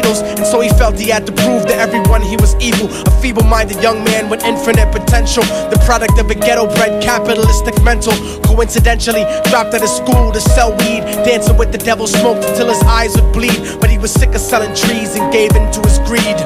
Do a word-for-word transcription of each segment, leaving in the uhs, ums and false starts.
idols, and so he felt he had to prove to everyone he was evil. A feeble-minded young man with infinite potential, the product of a ghetto-bred capitalistic mental. Coincidentally, dropped out of school to sell weed, dancing with the devil, smoked until his eyes would bleed. But he was sick of selling trees and gave in to his greed.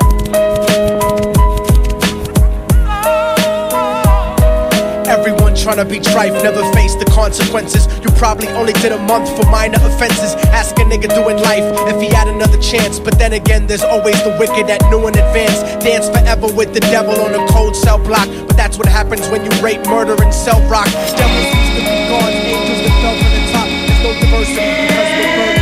Everyone trying to be trife never faced the consequences. You probably only did a month for minor offenses. Ask a nigga doing life if he had another chance. But then again, there's always the wicked that knew in advance. Dance forever with the devil on a cold cell block. But that's what happens when you rape, murder, and sell rock. Devils used to be gods, angels that fell from the top. There's no diversity because we're murdered.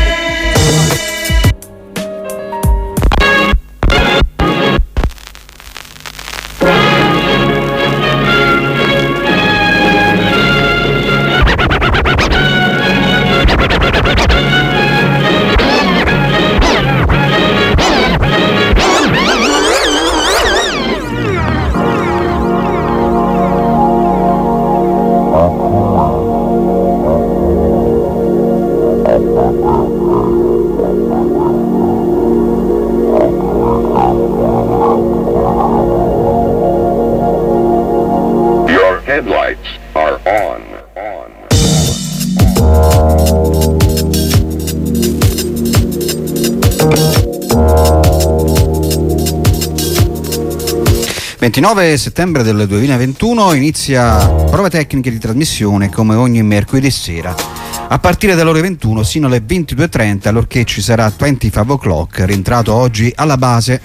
ventinove settembre del duemilaventuno inizia prove tecniche di trasmissione come ogni mercoledì sera a partire dalle ore ventuno sino alle ventidue e trenta, allorché ci sarà venticinque o'clock, rientrato oggi alla base.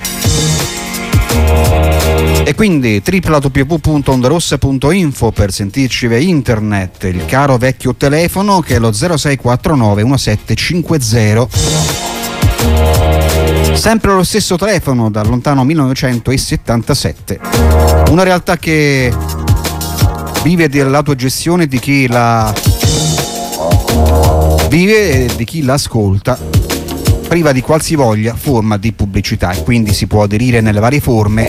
E quindi w w w punto ondarossa punto info per sentirci via internet, il caro vecchio telefono che è lo zero sei quattro nove uno sette cinque zero. Sempre lo stesso telefono dal lontano millenovecentosettantasette. Una realtà che vive dell'autogestione di chi la vive e di chi l'ascolta, priva di qualsivoglia forma di pubblicità, e quindi si può aderire nelle varie forme,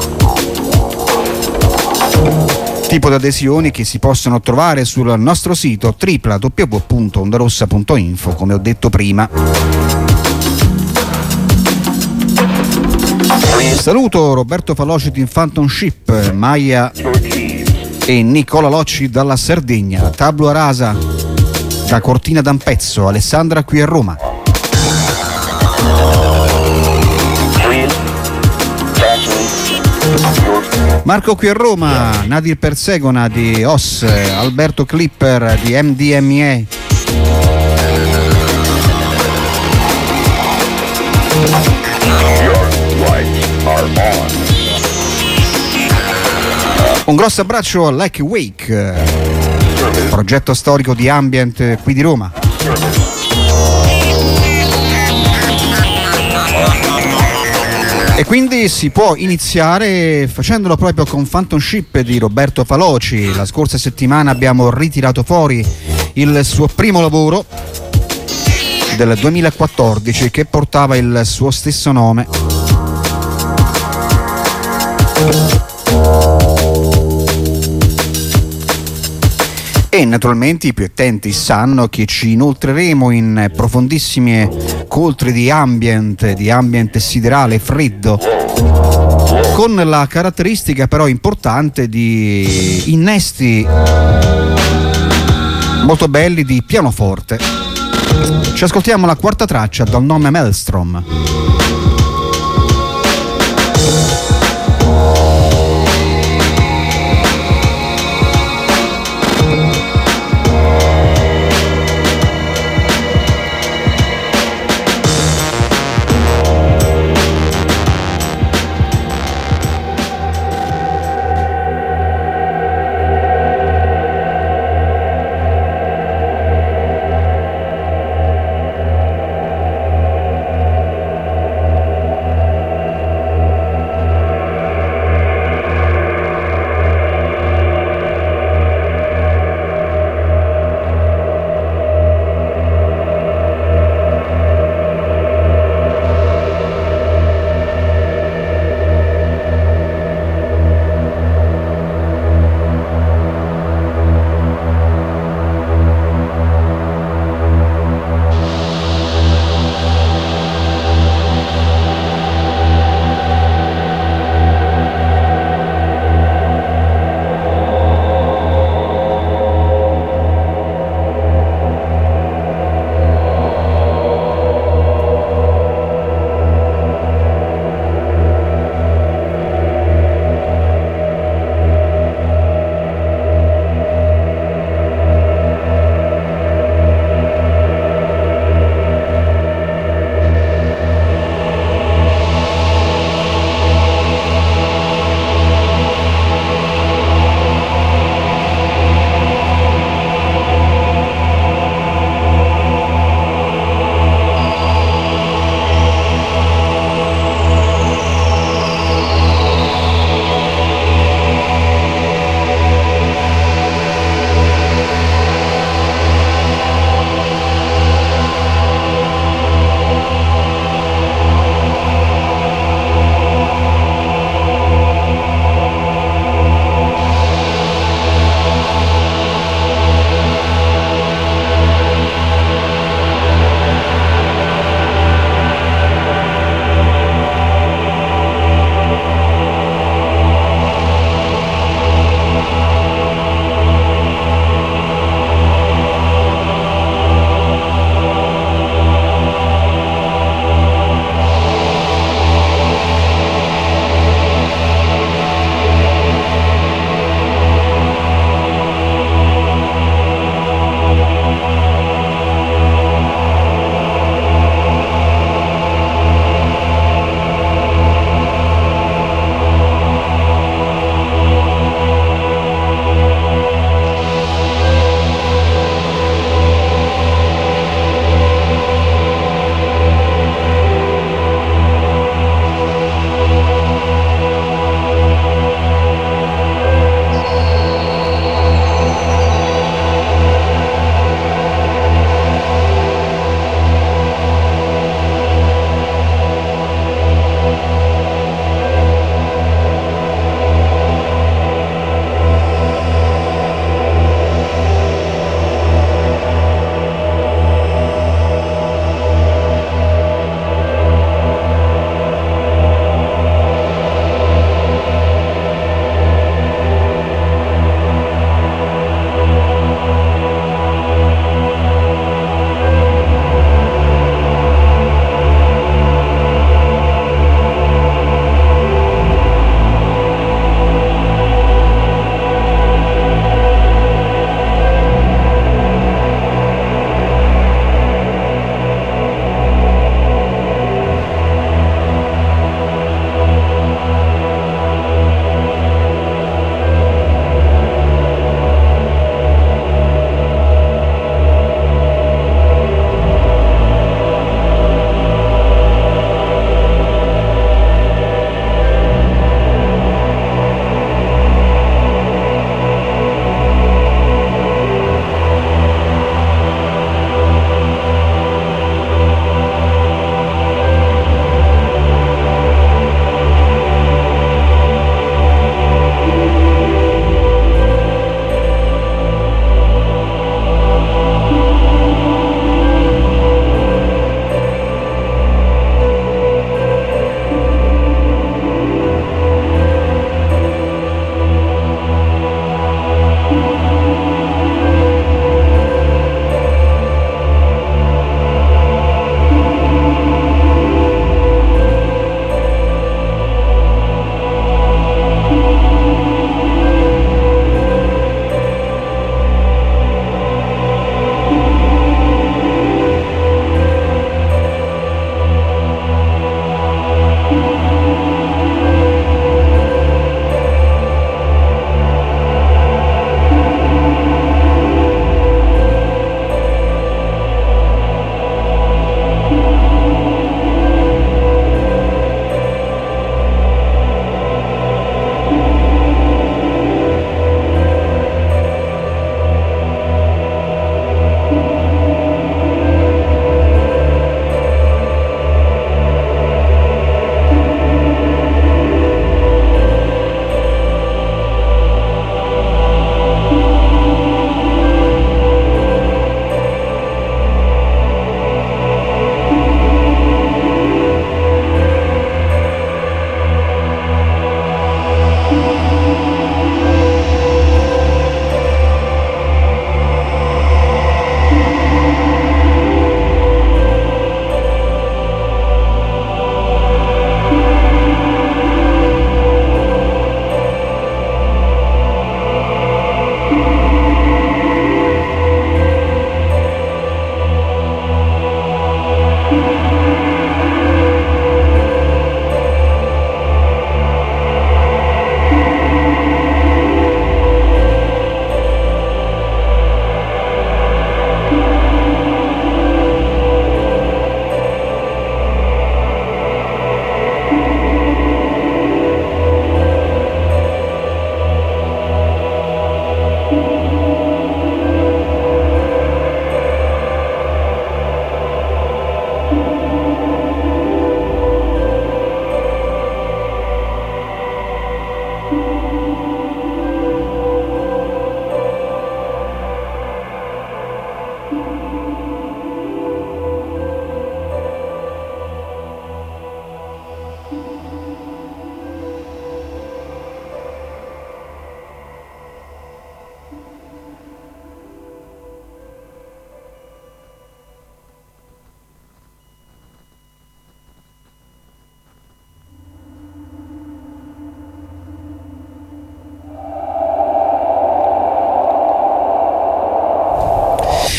tipo di adesioni che si possono trovare sul nostro sito w w w punto ondarossa punto info, come ho detto prima. Saluto Roberto Faloci in Phantom Ship, Maya e Nicola Locci dalla Sardegna, Tabula Rasa da Cortina d'Ampezzo, Alessandra qui a Roma. Marco qui a Roma, Nadir Persegona di O S, Alberto Clipper di M D M A. Un grosso abbraccio a Like Wake, progetto storico di ambient qui di Roma. E quindi si può iniziare facendolo proprio con Phantom Ship di Roberto Faloci. La scorsa settimana abbiamo ritirato fuori il suo primo lavoro del duemilaquattordici che portava il suo stesso nome. E naturalmente i più attenti sanno che ci inoltreremo in profondissime coltri di ambient, di ambient siderale freddo, con la caratteristica però importante di innesti molto belli di pianoforte. Ci ascoltiamo la quarta traccia dal nome Maelstrom.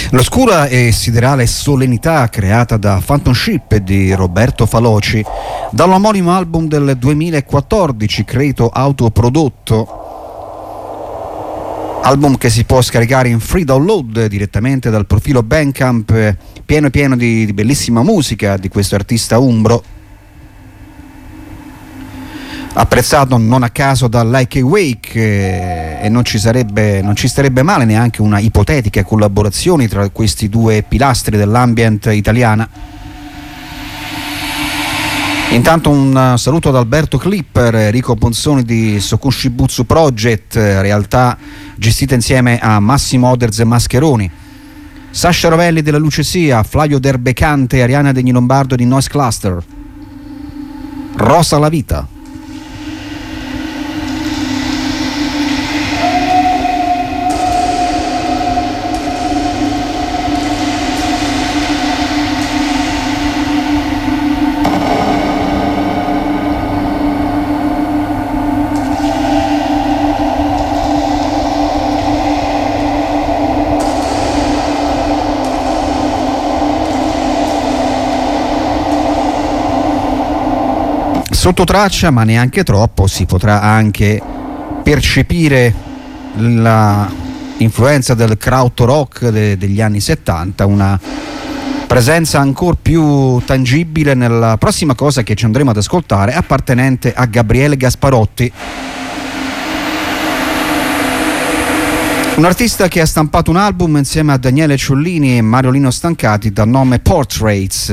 L'oscura e siderale solennità creata da Phantom Ship di Roberto Faloci dall'omonimo album del duemilaquattordici, credo autoprodotto, album che si può scaricare in free download direttamente dal profilo Bandcamp, pieno pieno di, di bellissima musica di questo artista umbro, apprezzato non a caso da Like a Wake, eh, e non ci sarebbe, non ci starebbe male neanche una ipotetica collaborazione tra questi due pilastri dell'ambient italiana. Intanto un saluto ad Alberto Clipper, Enrico Ponzoni di Sokushibutsu Project, realtà gestita insieme a Massimo Oderz e Mascheroni, Sasha Rovelli della Lucesia, Flavio Derbecante, Ariana Degni Lombardo di Noise Cluster, Rosa la Vita. Sotto traccia, ma neanche troppo, si potrà anche percepire l'influenza del krautrock de, degli anni settanta, una presenza ancora più tangibile nella prossima cosa che ci andremo ad ascoltare, appartenente a Gabriele Gasparotti, un artista che ha stampato un album insieme a Daniele Ciollini e Mariolino Stancati dal nome Portraits.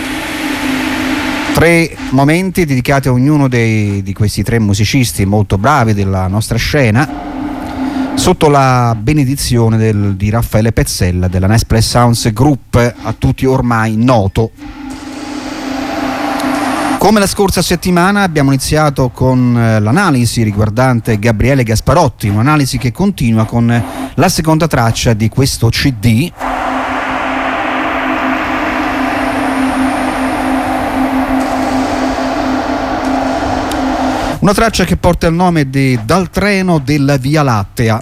Tre momenti dedicati a ognuno dei, di questi tre musicisti molto bravi della nostra scena, sotto la benedizione del, di Raffaele Pezzella della Nespless Sounds Group, a tutti ormai noto. Come la scorsa settimana abbiamo iniziato con l'analisi riguardante Gabriele Gasparotti, un'analisi che continua con la seconda traccia di questo C D, una traccia che porta il nome di Dal treno della Via Lattea.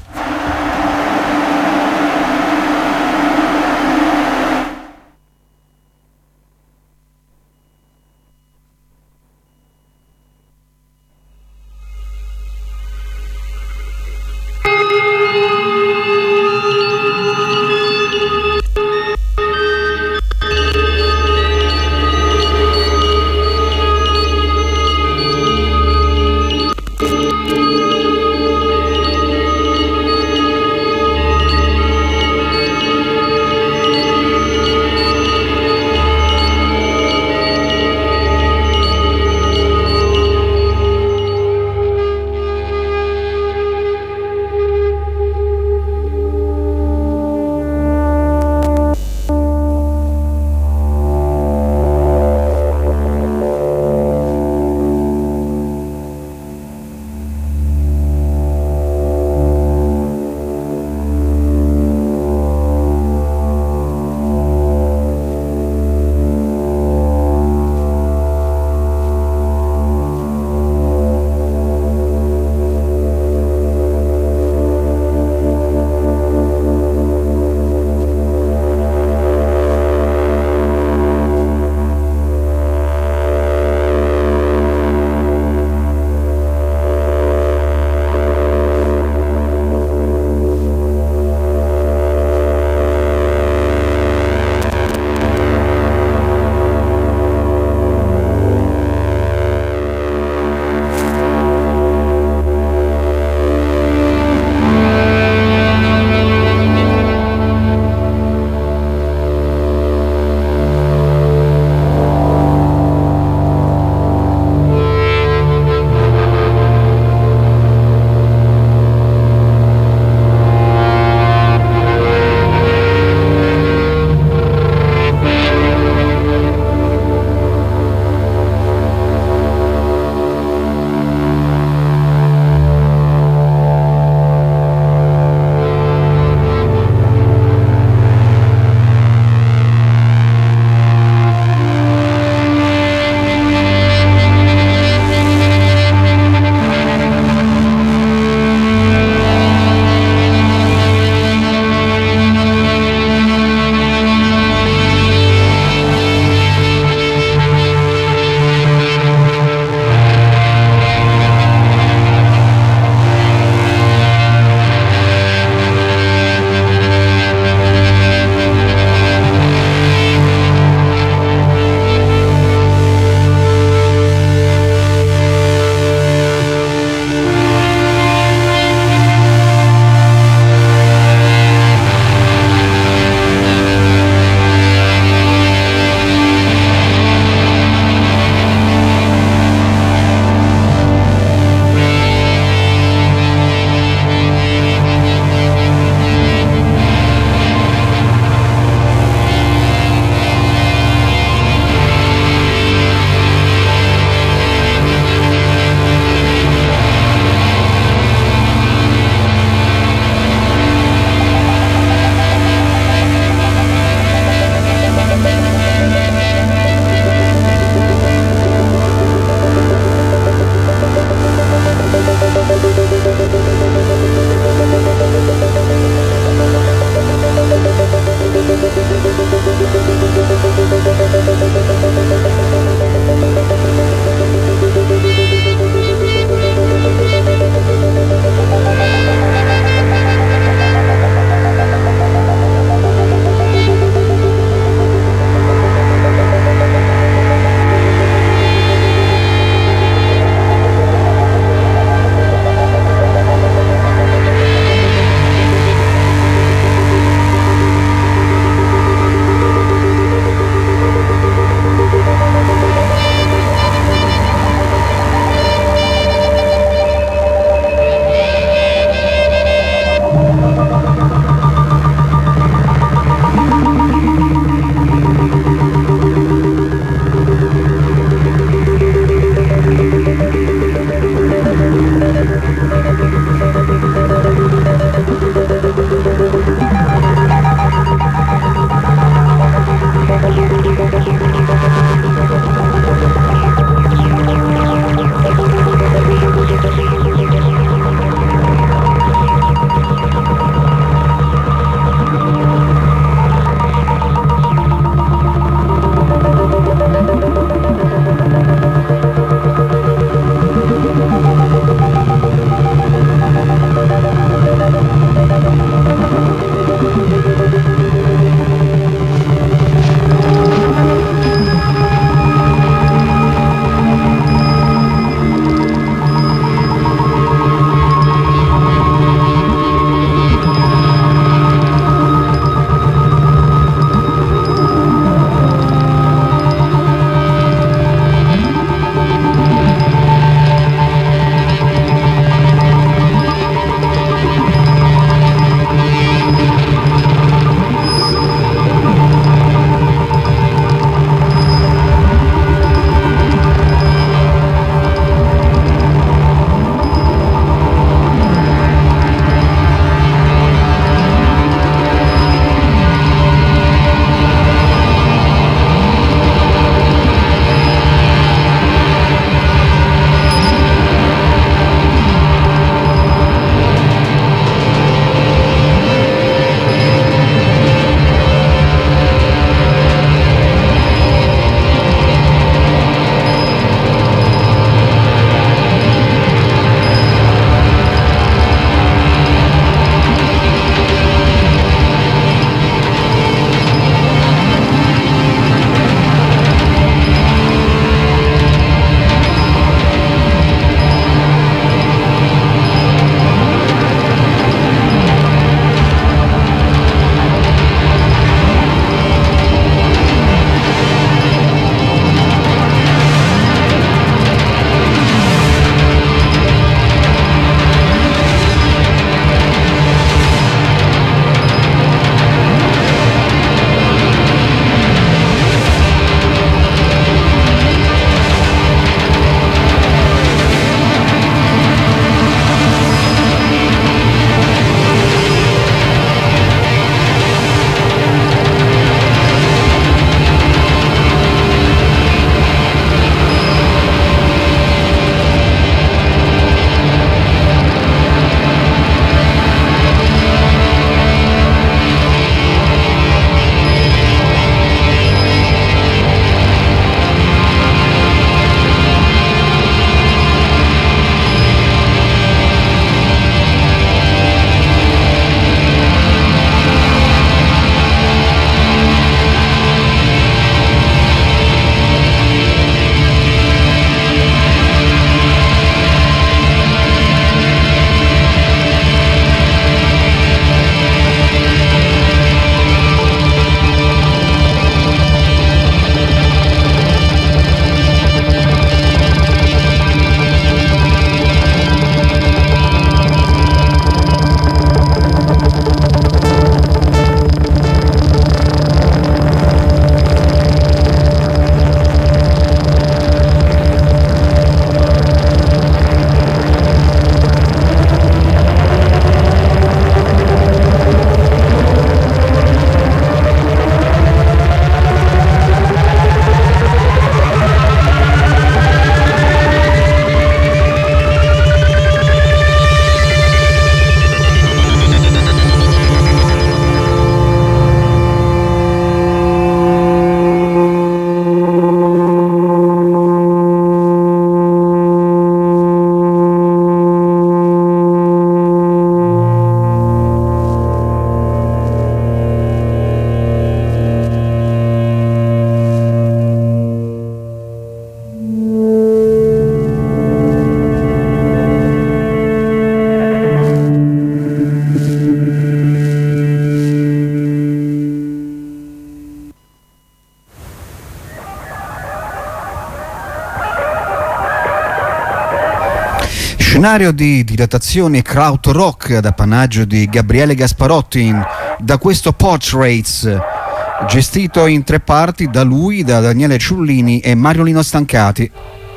Scenario di dilatazione krautrock ad appannaggio di Gabriele Gasparotti da questo Portraits, gestito in tre parti da lui, da Daniele Ciullini e Mariolino Stancati.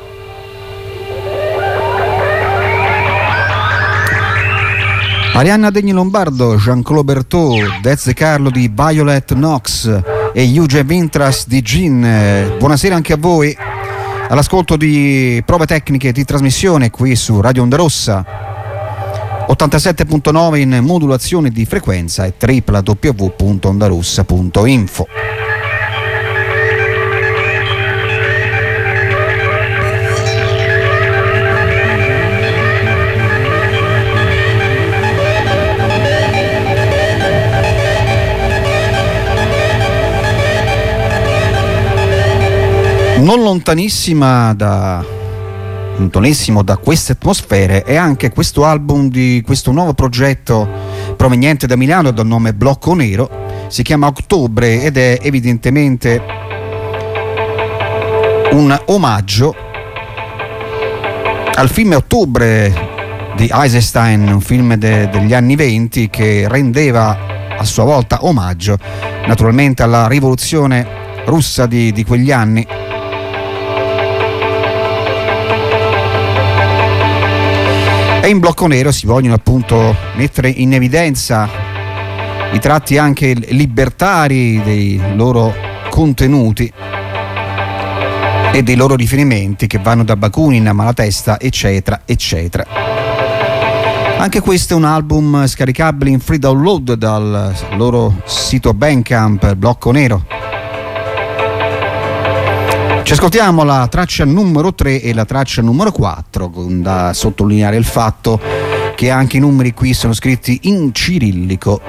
Arianna Degni Lombardo, Jean-Claude Berthaud, Dez Carlo di Violet Knox e Euge Vintras di Gin. Buonasera anche a voi all'ascolto di prove tecniche di trasmissione qui su Radio Onda Rossa ottantasette virgola nove in modulazione di frequenza e w w w punto ondarossa punto info. Non lontanissima da lontanissimo da queste atmosfere è anche questo album di questo nuovo progetto proveniente da Milano dal nome Blocco Nero. Si chiama Ottobre ed è evidentemente un omaggio al film Ottobre di Eisenstein, un film de- degli anni venti che rendeva a sua volta omaggio naturalmente alla rivoluzione russa di, di quegli anni. E in Blocco Nero si vogliono appunto mettere in evidenza i tratti anche libertari dei loro contenuti e dei loro riferimenti che vanno da Bakunin a Malatesta eccetera eccetera. Anche questo è un album scaricabile in free download dal loro sito Bandcamp, Blocco Nero. Ci ascoltiamo la traccia numero tre e la traccia numero quattro, con da sottolineare il fatto che anche i numeri qui sono scritti in cirillico.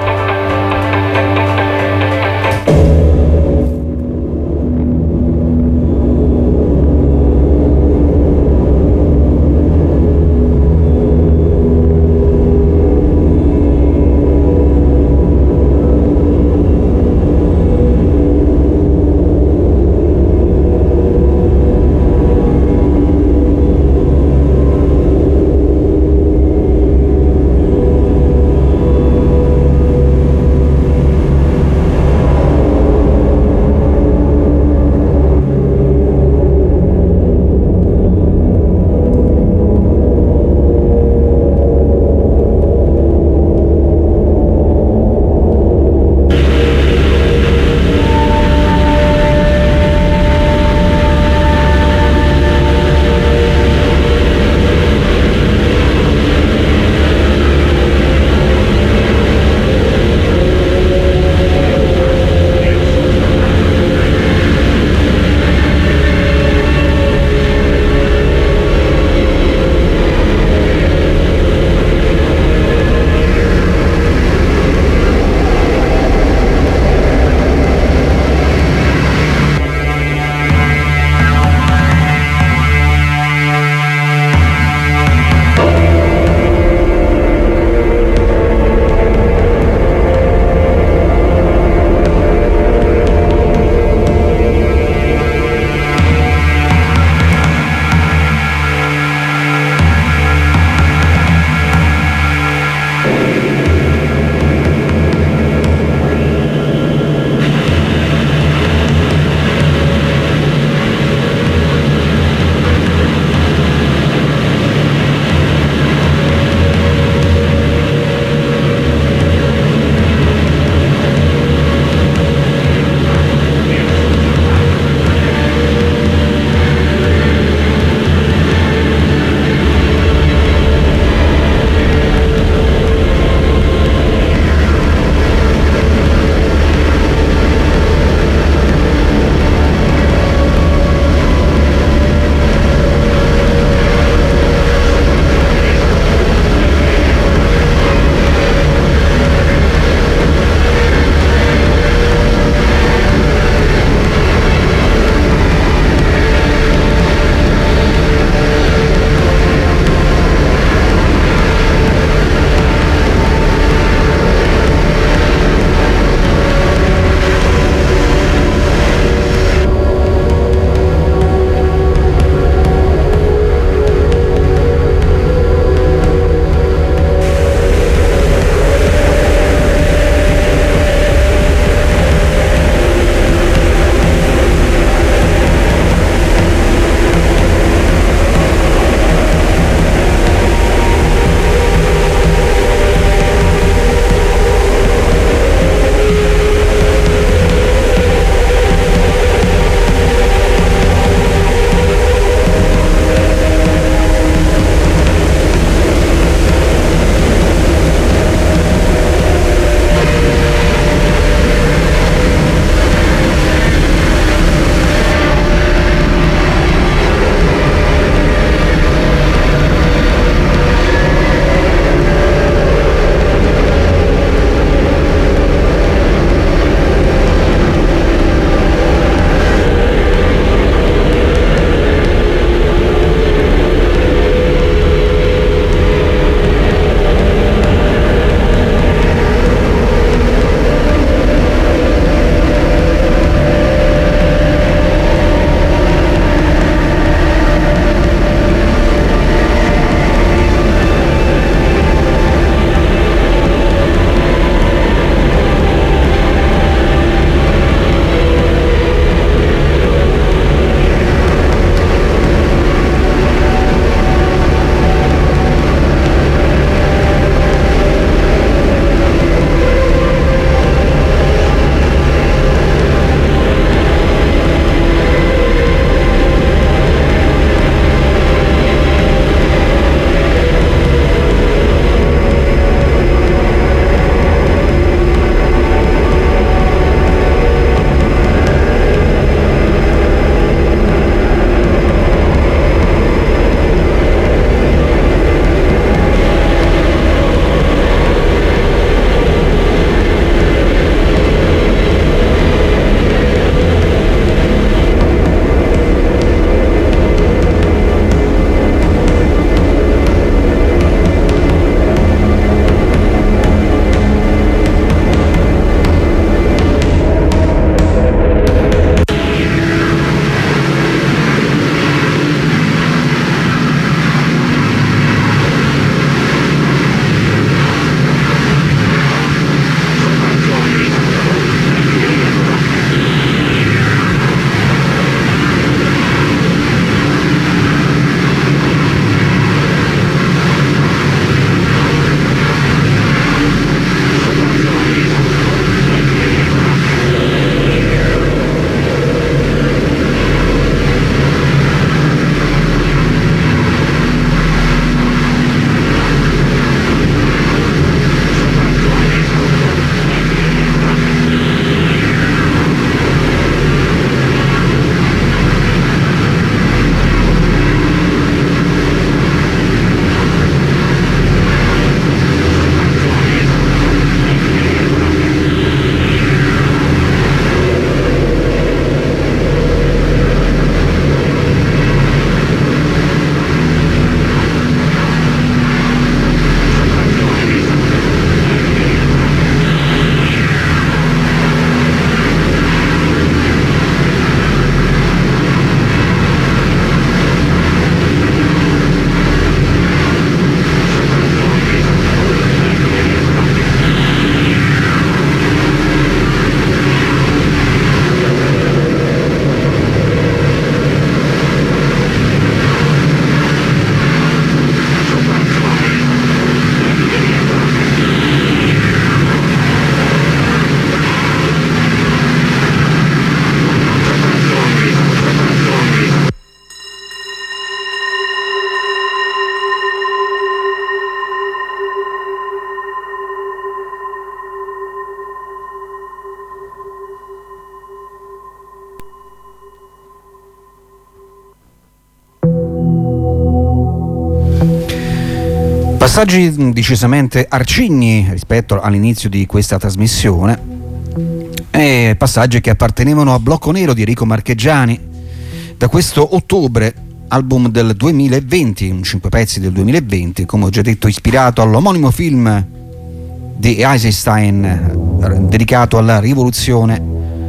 Passaggi decisamente arcigni rispetto all'inizio di questa trasmissione, e passaggi che appartenevano a Blocco Nero di Enrico Marchegiani, da questo Ottobre, album del duemilaventi, un cinque pezzi del duemilaventi, come ho già detto ispirato all'omonimo film di Eisenstein dedicato alla rivoluzione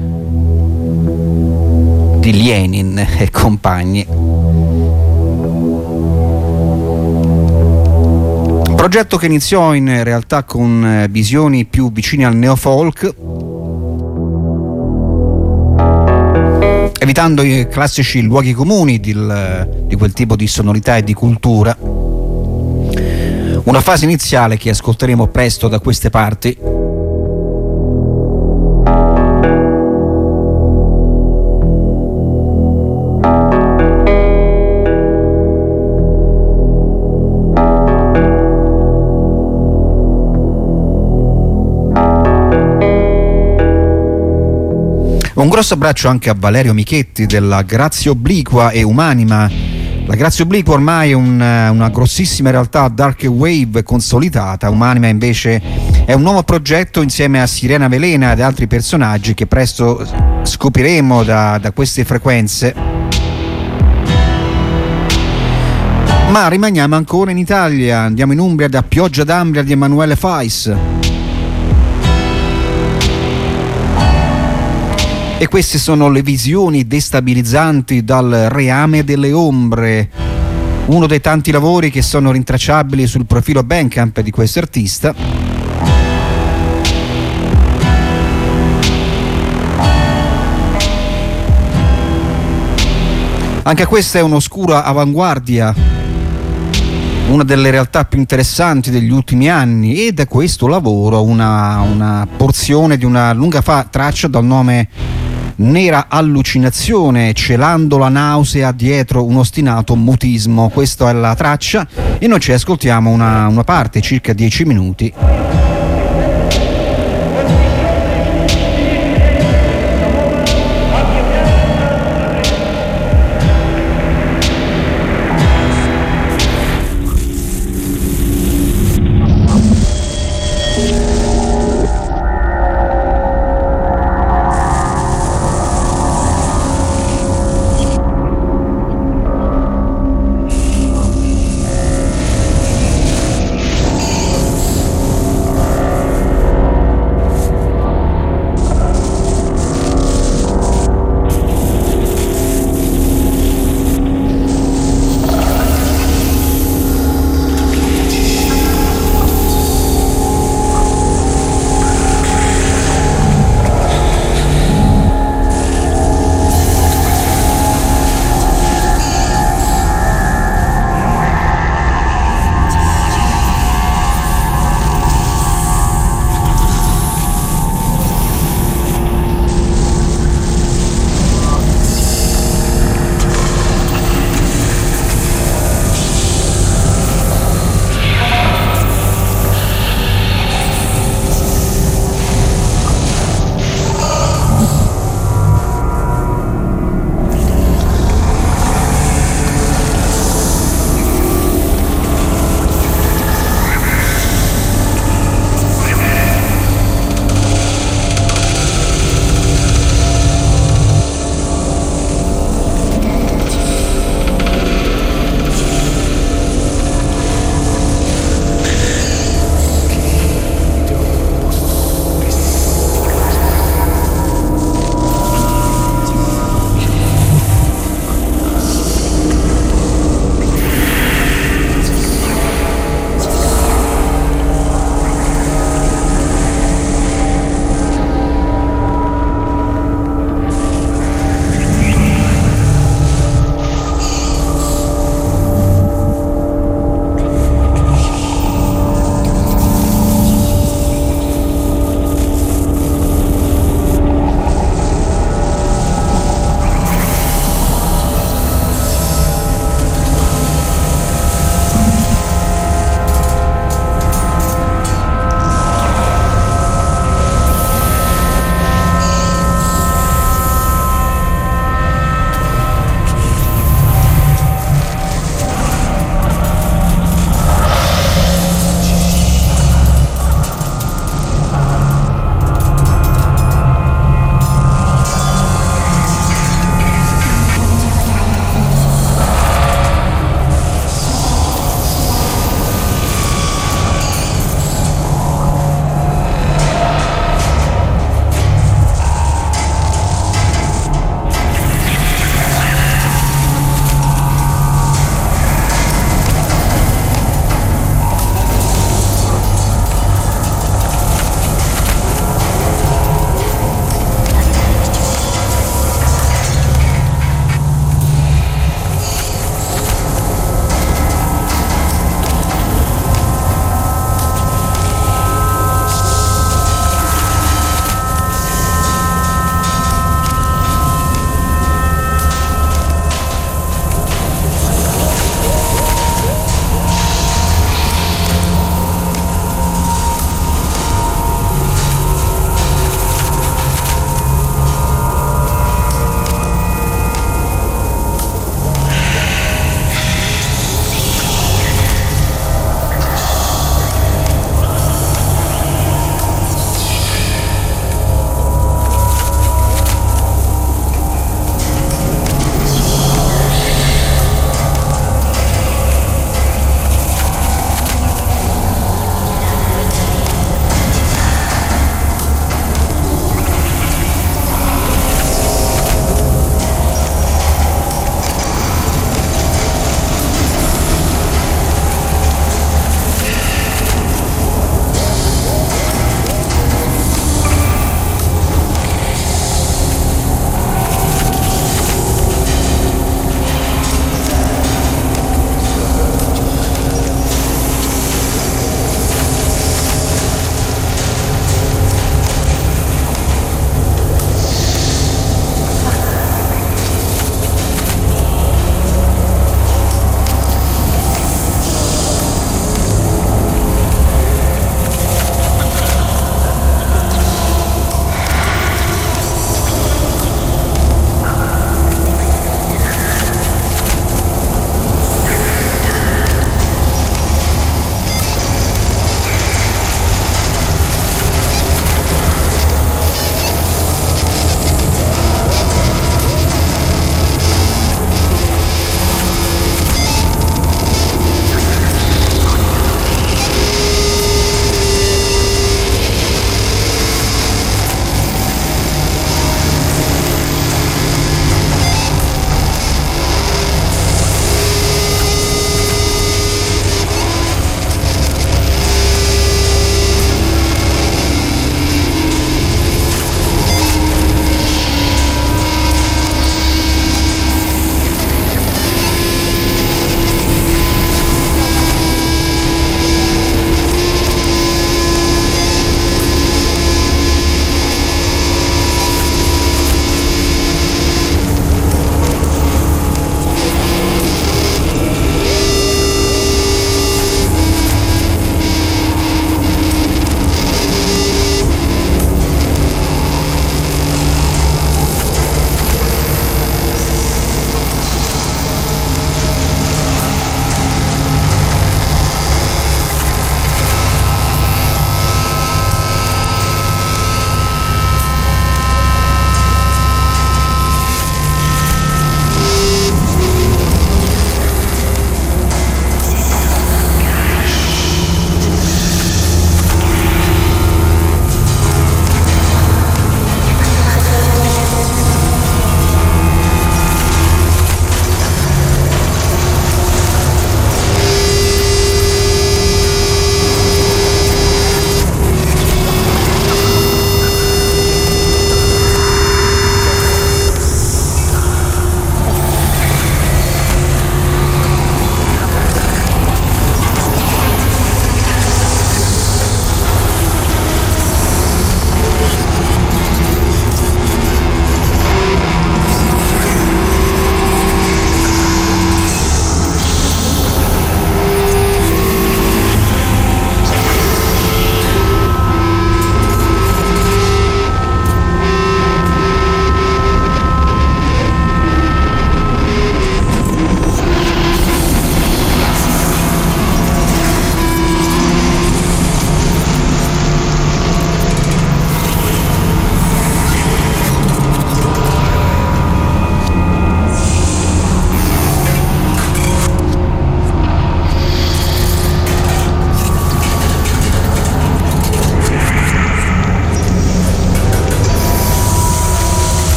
di Lenin e compagni. Progetto che iniziò in realtà con visioni più vicine al neofolk, evitando i classici luoghi comuni di, di quel tipo di sonorità e di cultura. Una fase iniziale che ascolteremo presto da queste parti. Un grosso abbraccio anche a Valerio Michetti della Grazia Obliqua e Umanima. La Grazia Obliqua ormai è un, una grossissima realtà dark wave consolidata. Umanima invece è un nuovo progetto insieme a Sirena Velena ed altri personaggi che presto scopriremo da, da queste frequenze. Ma rimaniamo ancora in Italia, andiamo in Umbria da Pioggia d'Ambria di Emanuele Fais. E queste sono le visioni destabilizzanti dal reame delle ombre, uno dei tanti lavori che sono rintracciabili sul profilo Bandcamp di questo artista. Anche questa è un'oscura avanguardia, una delle realtà più interessanti degli ultimi anni, e da questo lavoro una, una porzione di una lunga fa- traccia dal nome Nera allucinazione, celando la nausea dietro un ostinato mutismo. Questa è la traccia e noi ci ascoltiamo una, una parte, circa dieci minuti.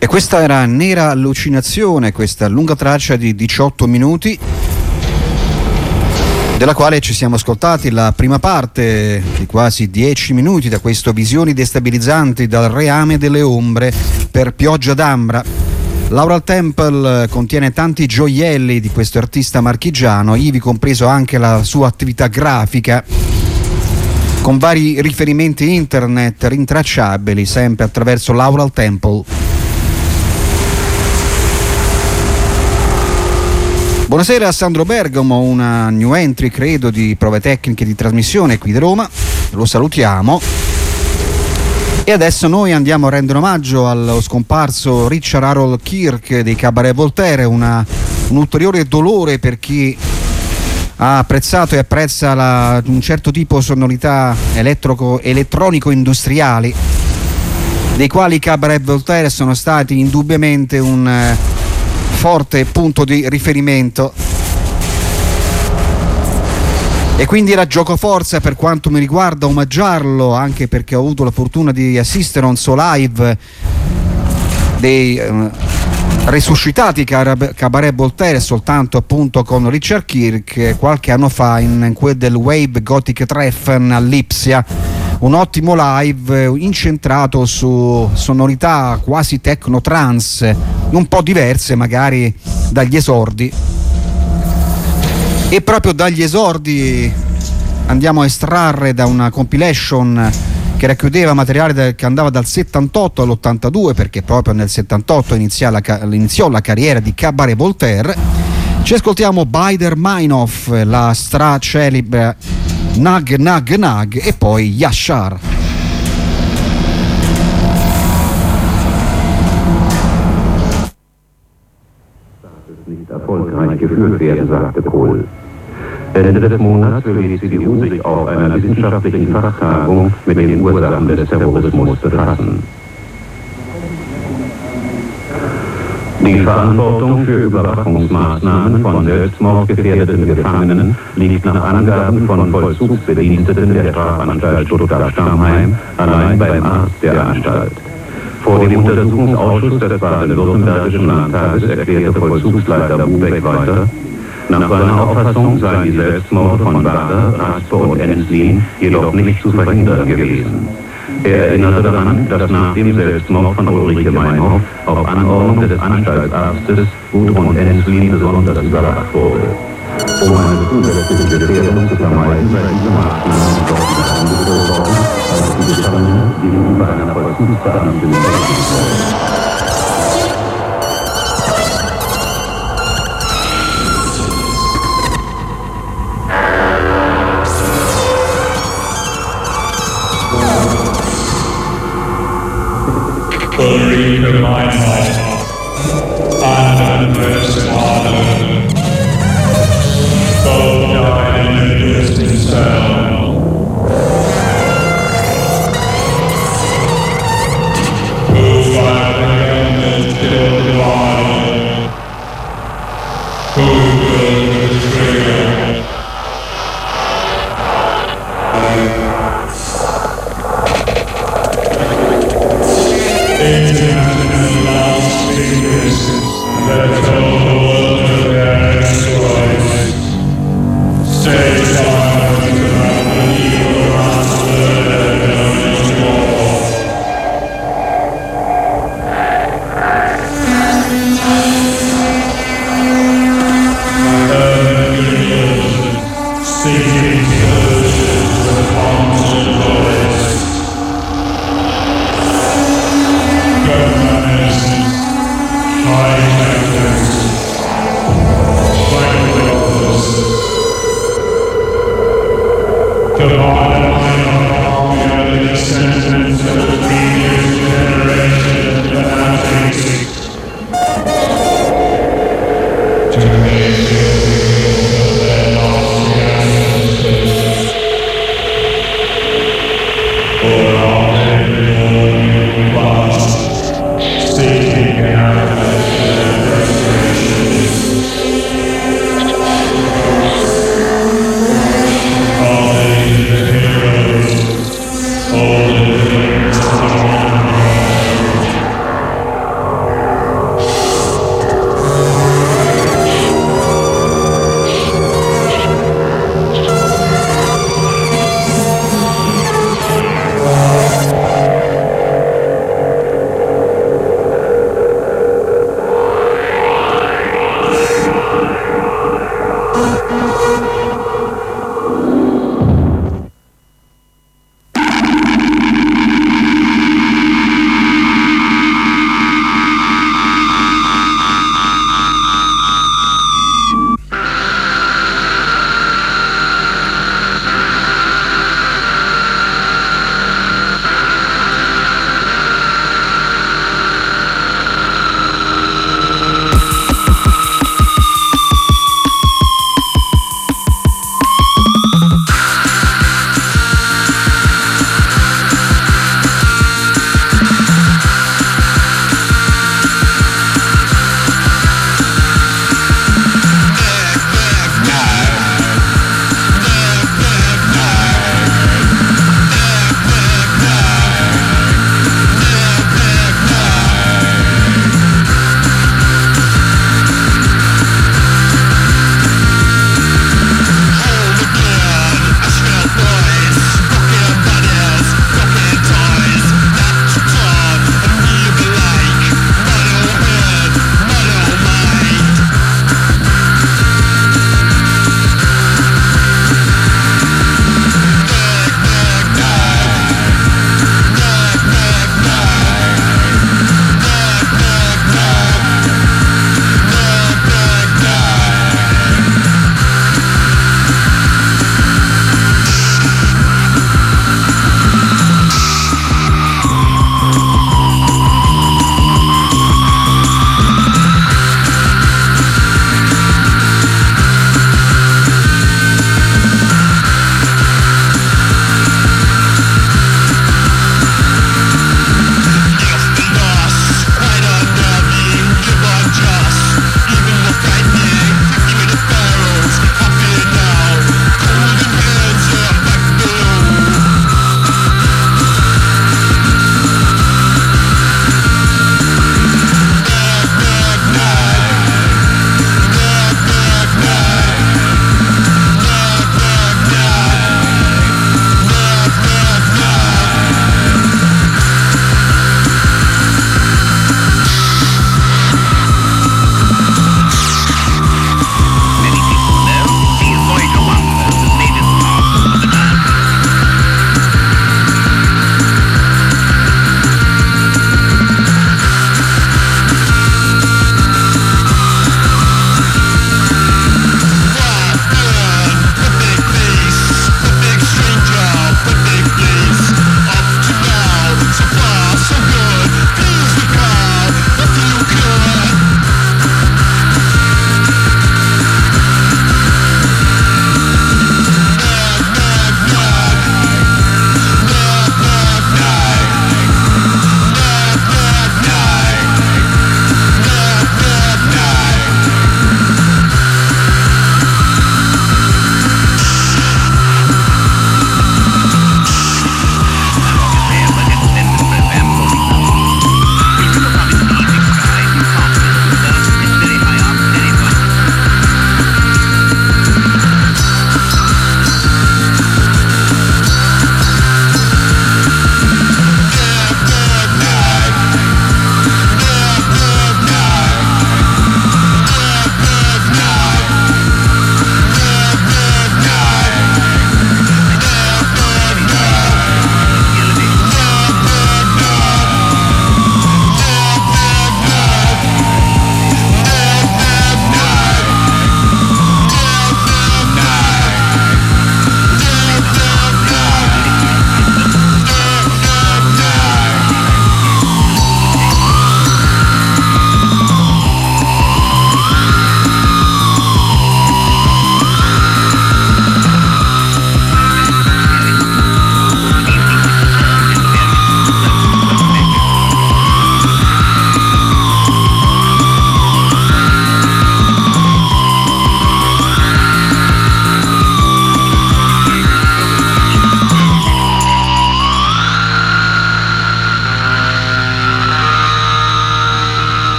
E questa era Nera Allucinazione, questa lunga traccia di diciotto minuti, della quale ci siamo ascoltati la prima parte di quasi dieci minuti da questo Visioni destabilizzanti dal reame delle ombre per Pioggia d'Ambra. Laural Temple contiene tanti gioielli di questo artista marchigiano, ivi compreso anche la sua attività grafica, con vari riferimenti internet rintracciabili sempre attraverso Laural Temple. Buonasera a Sandro Bergamo, una new entry credo di Prove Tecniche di Trasmissione qui di Roma, lo salutiamo. E adesso noi andiamo a rendere omaggio allo scomparso Richard Harold Kirk dei Cabaret Voltaire, una, un ulteriore dolore per chi ha apprezzato e apprezza la, un certo tipo di sonorità elettronico-industriali, dei quali i Cabaret Voltaire sono stati indubbiamente un eh, forte punto di riferimento. E quindi era giocoforza per quanto mi riguarda omaggiarlo, anche perché ho avuto la fortuna di assistere a un suo live dei eh, risuscitati Cabaret Voltaire, soltanto appunto con Richard Kirk qualche anno fa in, in quel del Wave Gothic Treffen a Lipsia, un ottimo live incentrato su sonorità quasi techno trance, un po' diverse magari dagli esordi. E proprio dagli esordi andiamo a estrarre da una compilation che racchiudeva materiale che andava dal settantotto all'ottantadue, perché proprio nel settantotto iniziò la, iniziò la carriera di Cabaret Voltaire. Ci ascoltiamo Beider Meinhof, la stra celebre Nag Nag Nag e poi Yashar. Nicht erfolgreich geführt werden, sagte Kohl. Ende des Monats will die C D U sich auf einer wissenschaftlichen Fachtagung mit den Ursachen des Terrorismus befassen. Die Verantwortung für Überwachungsmaßnahmen von selbstmordgefährdeten Gefangenen liegt nach Angaben von Vollzugsbediensteten der Strafanstalt Stuttgart-Stammheim allein beim Arzt der Anstalt. Vor dem Untersuchungsausschuss des baden-württembergischen Landtages erklärte Vollzugsleiter Bubeck weiter, nach seiner Auffassung seien die Selbstmorde von Bader, Raspe und Enslin jedoch nicht zu verhindern gewesen. Er erinnerte daran, dass nach dem Selbstmord von Ulrike Meinhof auf Anordnung des Anstaltsarztes Gudrun Enslin besonders überwacht wurde. Um eine zusätzliche Gefährdung zu vermeiden, sei diese Maßnahmen dort wieder eingeführt worden, als die Gefangenen gegenüber einer Vollzugsbeamtin tätig wurden. Ulrike Meinhof, Anwendung Adel, both died in a distant cell. Who fired the gun that killed the body? Who pulled the trigger? International loudspeakers that told the world of their exploits. Stay silent about the evil monster that knows war. Urban guerrillas seeking solutions with haunted voice.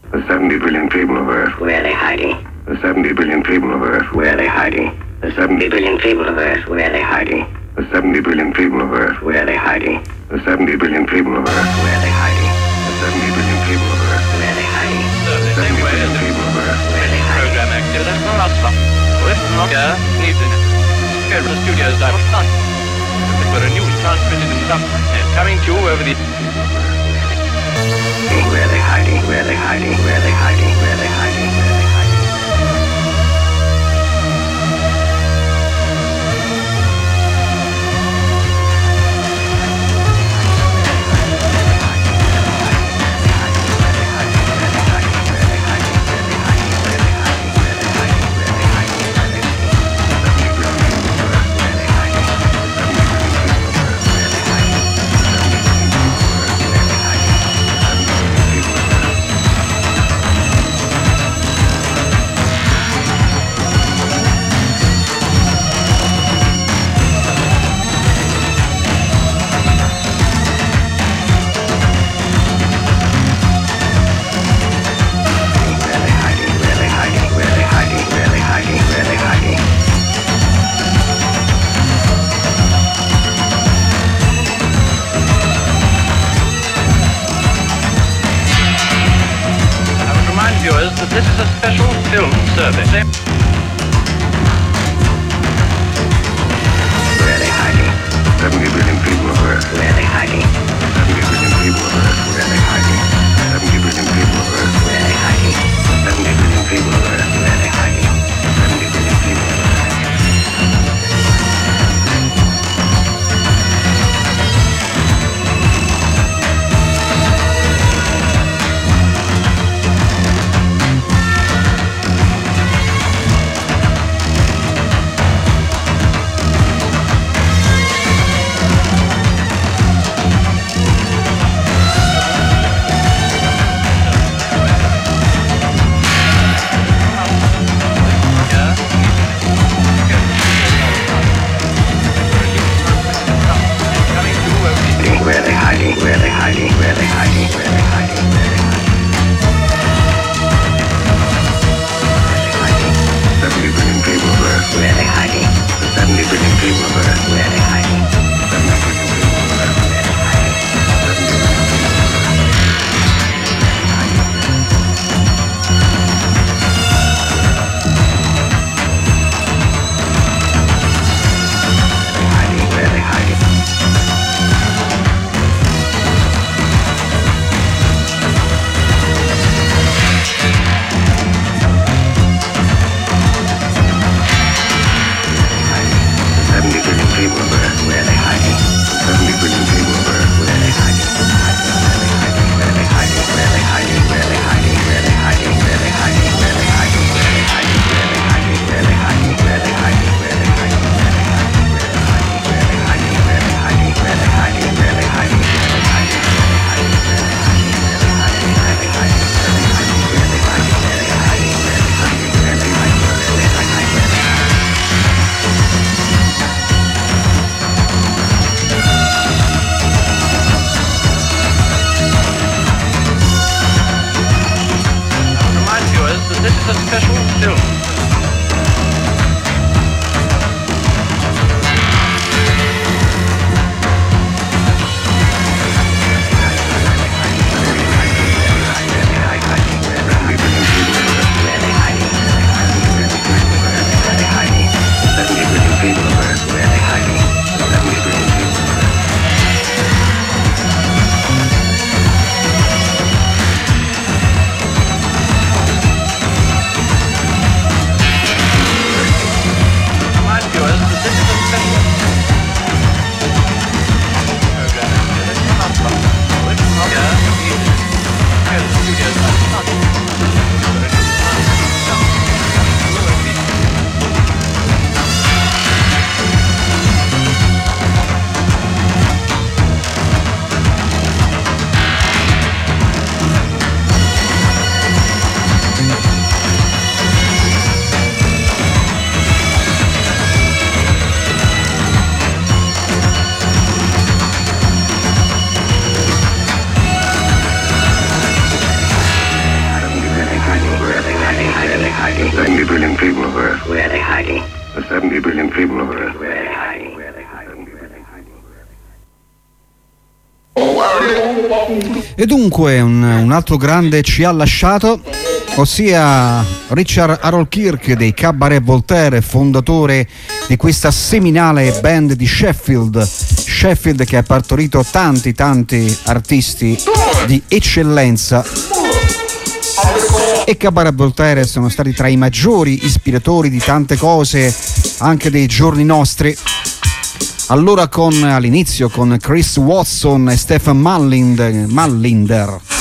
The seventy billion people of Earth. Where are they hiding? The seventy billion people of Earth. Where are they hiding? The seventy billion people of Earth. Where are they hiding? The seventy billion people of Earth. Where are they hiding? The seventy billion people of Earth. Where are they hiding? The seventy billion people of Earth. Where are they hiding? The seventy billion people of Earth. Where are they hiding? Program activity. That's not us. With Nokia needs it. Here the studios I was done. For a news transmitted in some coming to you over the. Where are they hiding? Where are they hiding? Where are they hiding? Where are they hiding? Where are they hiding? That this is a special film service. Where are they hiding? seventy billion people of Earth. Where are they hiding? seventy billion people of Earth. Where are they hiding? seventy billion people of Earth. Where are they hiding? seventy billion people of Earth. Where are they hiding? seventy billion people of Earth. E dunque un, un altro grande ci ha lasciato, ossia Richard Harold Kirk dei Cabaret Voltaire, fondatore di questa seminale band di Sheffield, Sheffield che ha partorito tanti tanti artisti di eccellenza. E Cabaret Voltaire sono stati tra i maggiori ispiratori di tante cose anche dei giorni nostri. Allora con all'inizio con Chris Watson e Stephen Mallinder, Mallinder